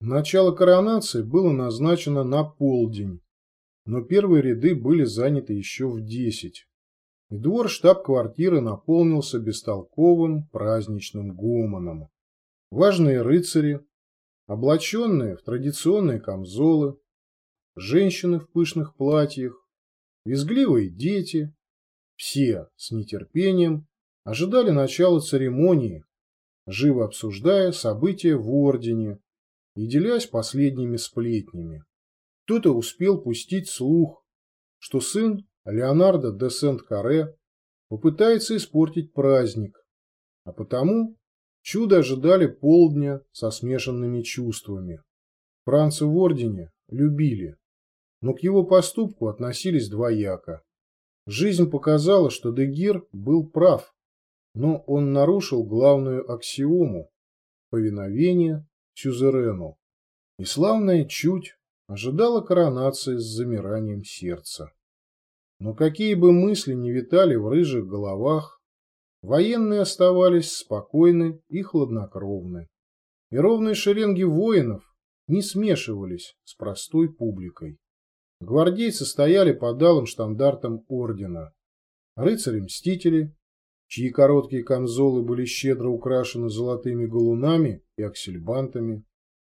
Начало коронации было назначено на полдень, но первые ряды были заняты еще в 10, и двор штаб-квартиры наполнился бестолковым праздничным гомоном. Важные рыцари, облаченные в традиционные камзолы, женщины в пышных платьях, визгливые дети, все с нетерпением ожидали начала церемонии, живо обсуждая события в ордене и делясь последними сплетнями. Кто-то успел пустить слух, что сын Леонардо де Сент-Карре попытается испортить праздник, а потому чудо ожидали полдня со смешанными чувствами. Франца в ордене любили, но к его поступку относились двояко. Жизнь показала, что де Гир был прав, но он нарушил главную аксиому – повиновение сюзерену, и славная чуть ожидала коронации с замиранием сердца. Но какие бы мысли ни витали в рыжих головах, военные оставались спокойны и хладнокровны, и ровные шеренги воинов не смешивались с простой публикой. Гвардейцы стояли под алым штандартом ордена, рыцари-мстители, чьи короткие камзолы были щедро украшены золотыми галунами и аксельбантами,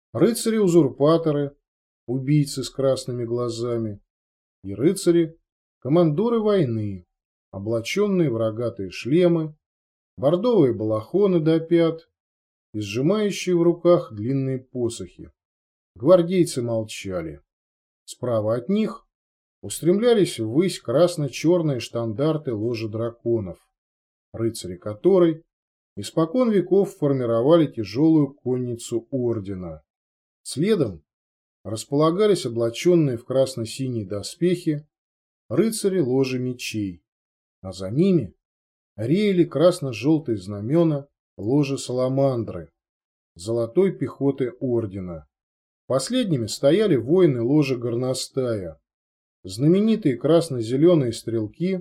рыцари-узурпаторы, убийцы с красными глазами, и рыцари, командоры войны, облаченные в рогатые шлемы, бордовые балахоны до пят и сжимающие в руках длинные посохи. Гвардейцы молчали. Справа от них устремлялись ввысь красно-черные штандарты ложи драконов, рыцари которой испокон веков формировали тяжелую конницу ордена. Следом располагались облаченные в красно-синие доспехи рыцари ложи мечей, а за ними реяли красно-желтые знамена ложи Саламандры, золотой пехоты ордена. Последними стояли воины ложи Горностая, знаменитые красно-зеленые стрелки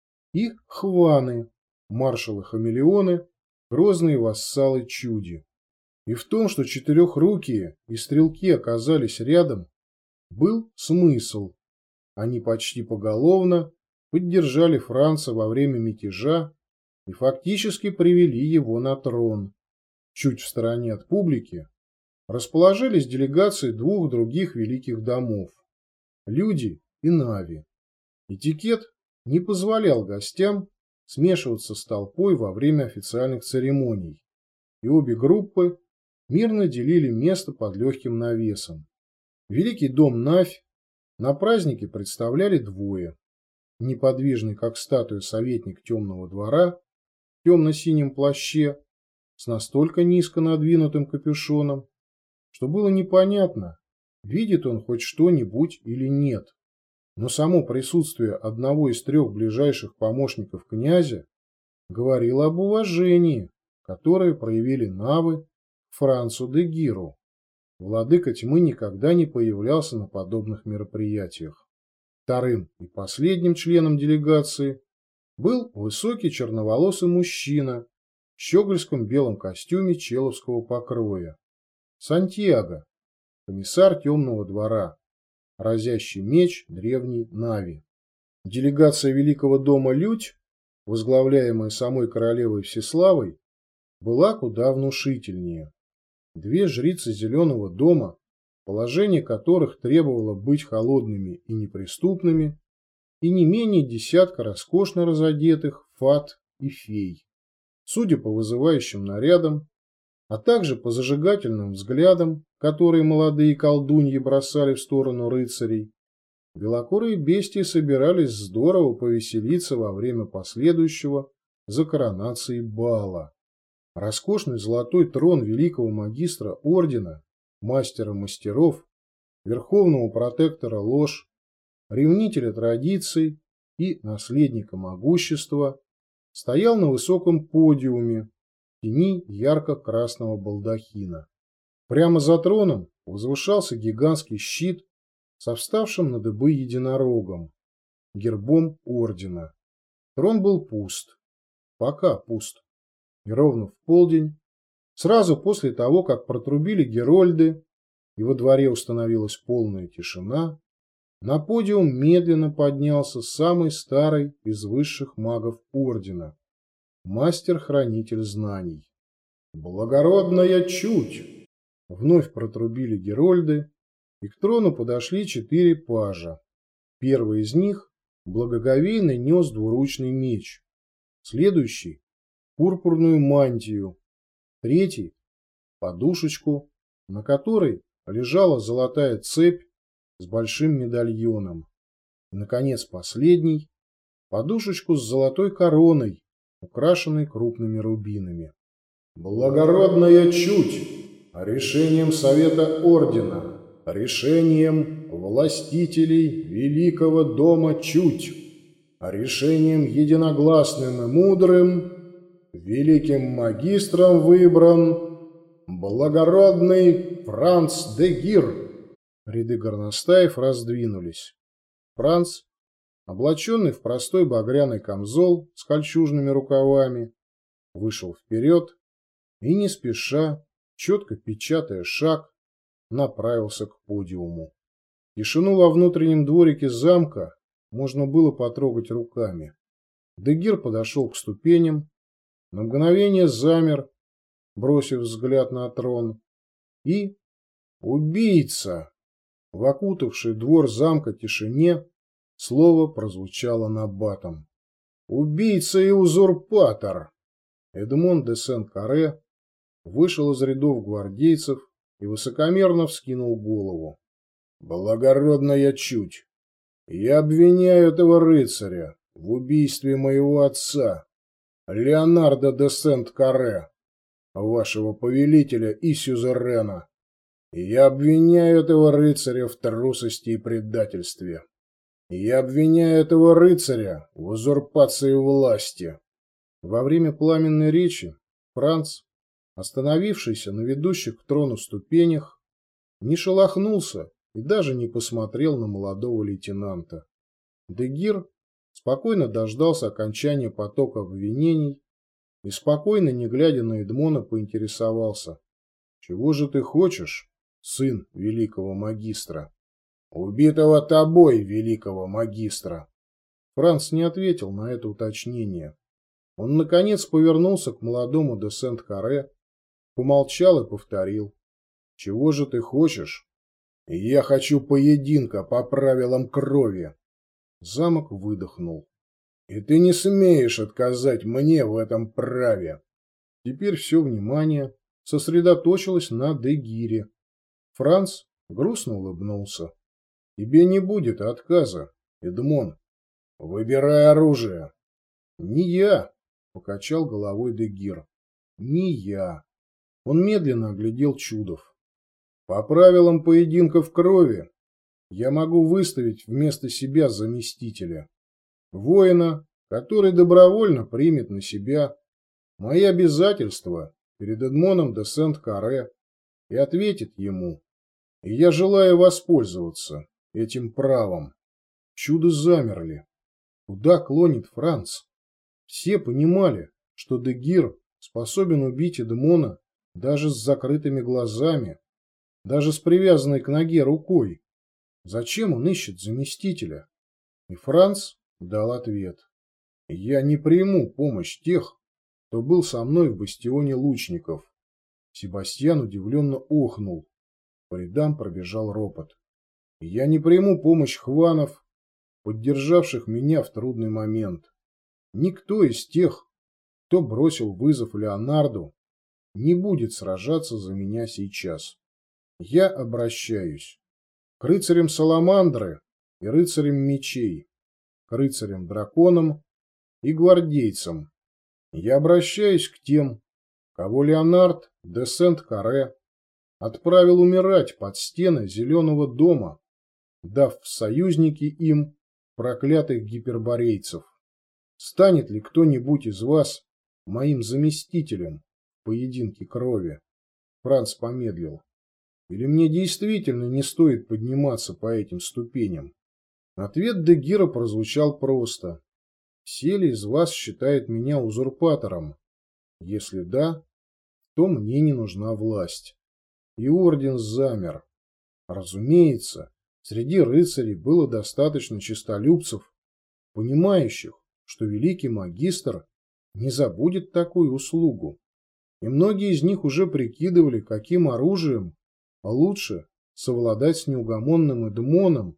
и хваны, маршалы-хамелеоны, грозные вассалы чуди. И в том, что четырехрукие и стрелки оказались рядом, был смысл. Они почти поголовно поддержали Франца во время мятежа и фактически привели его на трон. Чуть в стороне от публики расположились делегации двух других великих домов – Люди и Нави. Этикет не позволял гостям смешиваться с толпой во время официальных церемоний, и обе группы мирно делили место под легким навесом. Великий дом Навь на празднике представляли двое. Неподвижный, как статуя, советник темного двора в темно-синем плаще с настолько низко надвинутым капюшоном, что было непонятно, видит он хоть что-нибудь или нет. Но само присутствие одного из трех ближайших помощников князя говорило об уважении, которое проявили навы к Францу де Гиру. Владыка тьмы никогда не появлялся на подобных мероприятиях. Вторым и последним членом делегации был высокий черноволосый мужчина в щегольском белом костюме человского покроя. Сантьяго, комиссар темного двора, разящий меч древней Нави. Делегация Великого дома Людь, возглавляемая самой королевой Всеславой, была куда внушительнее. Две жрицы Зеленого дома, положение которых требовало быть холодными и неприступными, и не менее десятка роскошно разодетых фат и фей. Судя по вызывающим нарядам, а также по зажигательным взглядам, которые молодые колдуньи бросали в сторону рыцарей, белокурые бестии собирались здорово повеселиться во время последующего за коронацией бала. Роскошный золотой трон великого магистра ордена, мастера мастеров, верховного протектора лож, ревнителя традиций и наследника могущества стоял на высоком подиуме в тени ярко-красного балдахина. Прямо за троном возвышался гигантский щит со вставшим на дыбы единорогом, гербом ордена. Трон был пуст. Пока пуст. И ровно в полдень, сразу после того, как протрубили герольды, и во дворе установилась полная тишина, на подиум медленно поднялся самый старый из высших магов Ордена, мастер-хранитель знаний. «Благородная чуть!» Вновь протрубили герольды, и к трону подошли 4 пажа. Первый из них благоговейно нес двуручный меч, следующий – пурпурную мантию, третий – подушечку, на которой лежала золотая цепь с большим медальоном, и, наконец, последний – подушечку с золотой короной, украшенной крупными рубинами. «Благородная чуть! Решением Совета Ордена, решением властителей Великого Дома Чуть, решением единогласным и мудрым, великим магистром выбран благородный Франц де Гир». Ряды горностаев раздвинулись. Франц, облаченный в простой багряный камзол с кольчужными рукавами, вышел вперед и, не спеша, четко печатая шаг, направился к подиуму. Тишину во внутреннем дворике замка можно было потрогать руками. Дегир подошел к ступеням, на мгновение замер, бросив взгляд на трон, и «Убийца!» В окутавшей двор замка тишине слово прозвучало набатом. «Убийца и узурпатор!» Эдмон де Сен-Каре вышел из рядов гвардейцев и высокомерно вскинул голову. «Благородная чуть! Я обвиняю этого рыцаря в убийстве моего отца, Леонардо де Сент-Каре, вашего повелителя и сюзерена. И я обвиняю этого рыцаря в трусости и предательстве. И я обвиняю этого рыцаря в узурпации власти». Во время пламенной речи Франц, остановившийся на ведущих к трону ступенях, не шелохнулся и даже не посмотрел на молодого лейтенанта. Дегир спокойно дождался окончания потока обвинений и спокойно, не глядя на Эдмона, поинтересовался: «Чего же ты хочешь, сын великого магистра?» «Убитого тобой, великого магистра!» Франц не ответил на это уточнение. Он, наконец, повернулся к молодому де Сент-Каре, помолчал и повторил: «Чего же ты хочешь?» «Я хочу поединка по правилам крови». Замок выдохнул. «И ты не смеешь отказать мне в этом праве». Теперь все внимание сосредоточилось на Дегире. Франц грустно улыбнулся. «Тебе не будет отказа, Эдмон. Выбирай оружие». «Не я», — покачал головой Дегир. «Не я». Он медленно оглядел Чудов. «По правилам поединка в крови я могу выставить вместо себя заместителя. Воина, который добровольно примет на себя мои обязательства перед Эдмоном де Сент-Каре и ответит ему. И я желаю воспользоваться этим правом». Чудо замерли. Куда клонит Франц? Все понимали, что Дегир способен убить Эдмона даже с закрытыми глазами, даже с привязанной к ноге рукой. Зачем он ищет заместителя? И Франц дал ответ: «Я не приму помощь тех, кто был со мной в бастионе лучников». Себастьян удивленно охнул. По рядам пробежал ропот. «Я не приму помощь хванов, поддержавших меня в трудный момент. Никто из тех, кто бросил вызов Леонарду, не будет сражаться за меня сейчас. Я обращаюсь к рыцарям Саламандры и рыцарям мечей, к рыцарям-драконам и гвардейцам. Я обращаюсь к тем, кого Леонард де Сент-Каре отправил умирать под стены Зеленого дома, дав в союзники им проклятых гиперборейцев. Станет ли кто-нибудь из вас моим заместителем в поединке крови?» Франц помедлил. «Или мне действительно не стоит подниматься по этим ступеням?» Ответ Дегира прозвучал просто: «Все ли из вас считают меня узурпатором? Если да, то мне не нужна власть». И орден замер. Разумеется, среди рыцарей было достаточно честолюбцев, понимающих, что великий магистр не забудет такую услугу. И многие из них уже прикидывали, каким оружием лучше совладать с неугомонным Эдмоном,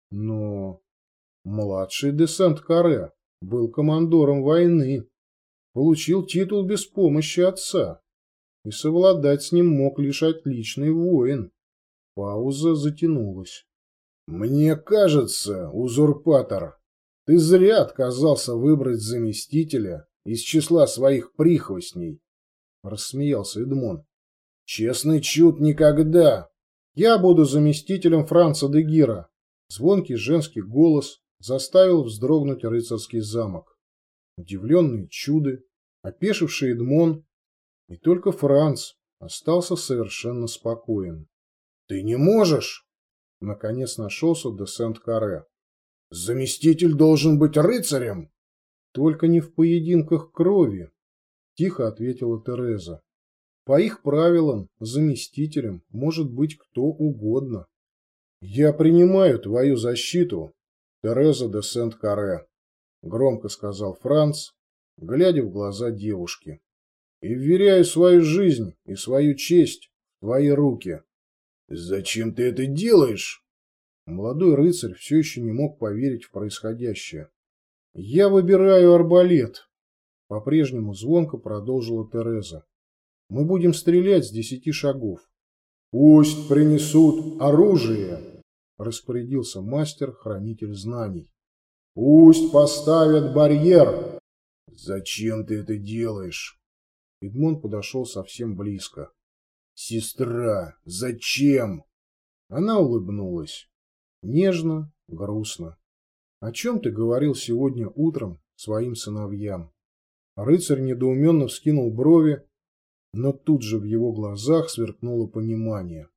но младший де Сент-Каре был командором войны, получил титул без помощи отца, и совладать с ним мог лишь отличный воин. Пауза затянулась. «Мне кажется, узурпатор, ты зря отказался выбрать заместителя из числа своих прихвостней», — рассмеялся Эдмон. «Честный чуд никогда. Я буду заместителем Франца де Гира». Звонкий женский голос заставил вздрогнуть рыцарский замок. Удивленные чуды, опешивший Эдмон, и только Франц остался совершенно спокоен. «Ты не можешь!» — наконец нашелся де Сент-Каре. «Заместитель должен быть рыцарем!» «Только не в поединках крови», — тихо ответила Тереза. «По их правилам заместителем может быть кто угодно». «Я принимаю твою защиту, Тереза де Сент-Каре», — громко сказал Франц, глядя в глаза девушки. «И вверяю свою жизнь и свою честь в твои руки». «Зачем ты это делаешь?» Молодой рыцарь все еще не мог поверить в происходящее. «Я выбираю арбалет», — по-прежнему звонко продолжила Тереза. «Мы будем стрелять с 10 шагов». «Пусть принесут оружие», — распорядился мастер-хранитель знаний. «Пусть поставят барьер». «Зачем ты это делаешь?» Эдмон подошел совсем близко. «Сестра, зачем?» Она улыбнулась. Нежно, грустно. «О чем ты говорил сегодня утром своим сыновьям?» Рыцарь недоуменно вскинул брови, но тут же в его глазах сверкнуло понимание.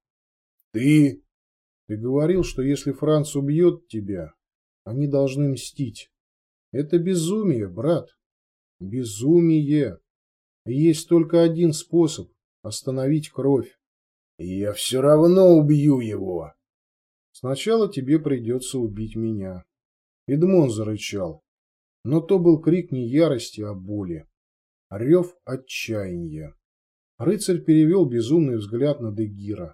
«Ты говорил, что если Франц убьет тебя, они должны мстить. Это безумие, брат. Безумие. И есть только один способ остановить кровь. И я все равно убью его. Сначала тебе придется убить меня». Эдмон зарычал. Но то был крик не ярости, а боли. Рев отчаяния. Рыцарь перевел безумный взгляд на Дегира.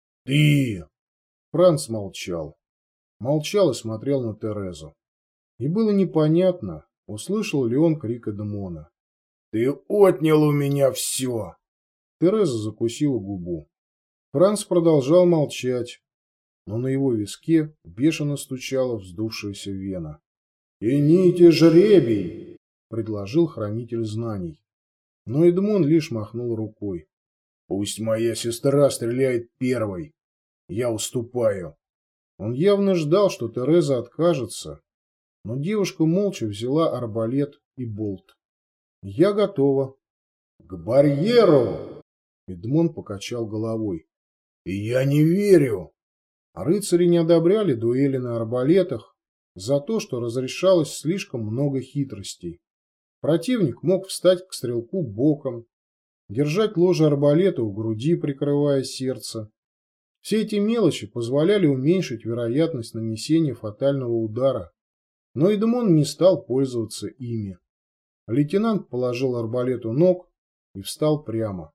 «Ты!» Франц молчал. Молчал и смотрел на Терезу. И было непонятно, услышал ли он крик Эдмона. «Ты отнял у меня все!» Тереза закусила губу. Франц продолжал молчать, но на его виске бешено стучала вздувшаяся вена. «Тяните жребий!» — предложил хранитель знаний. Но Эдмон лишь махнул рукой. «Пусть моя сестра стреляет первой. Я уступаю». Он явно ждал, что Тереза откажется, но девушка молча взяла арбалет и болт. «Я готова». «К барьеру!» Эдмон покачал головой. «И я не верю!» Рыцари не одобряли дуэли на арбалетах за то, что разрешалось слишком много хитростей. Противник мог встать к стрелку боком, держать ложе арбалета у груди, прикрывая сердце. Все эти мелочи позволяли уменьшить вероятность нанесения фатального удара, но Эдмон не стал пользоваться ими. Лейтенант положил арбалет у ног и встал прямо.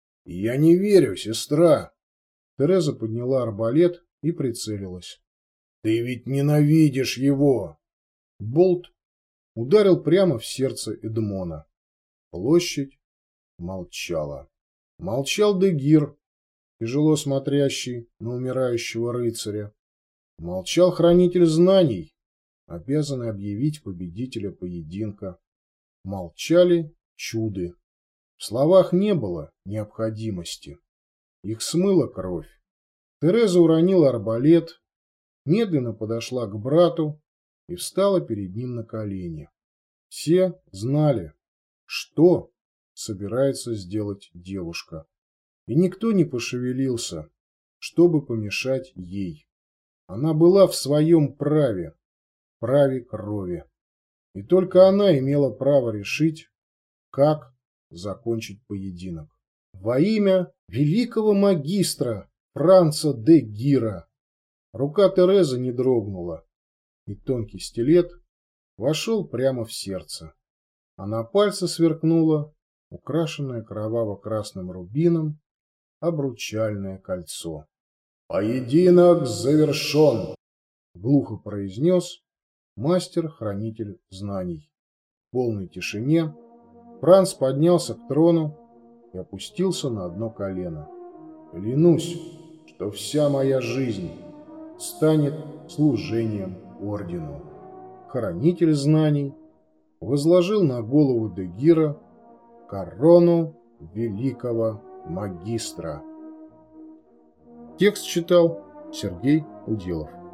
«Я не верю, сестра!» Тереза подняла арбалет и прицелилась. «Ты ведь ненавидишь его!» Болт ударил прямо в сердце Эдмона. Площадь молчала. Молчал Дегир, тяжело смотрящий на умирающего рыцаря. Молчал хранитель знаний, обязанный объявить победителя поединка. Молчали чуды. В словах не было необходимости. Их смыла кровь. Тереза уронила арбалет, медленно подошла к брату и встала перед ним на колени. Все знали, что собирается сделать девушка. И никто не пошевелился, чтобы помешать ей. Она была в своем праве, праве крови. И только она имела право решить, как закончить поединок. «Во имя великого магистра!» Франца де Гира. Рука Терезы не дрогнула, и тонкий стилет вошел прямо в сердце, а на пальце сверкнуло украшенное кроваво-красным рубином обручальное кольцо. «Поединок завершен!» — глухо произнес мастер-хранитель знаний. В полной тишине Франц поднялся к трону и опустился на одно колено. «Клянусь, что вся моя жизнь станет служением ордену». Хранитель знаний возложил на голову де Гира корону великого магистра. Текст читал Сергей Уделов.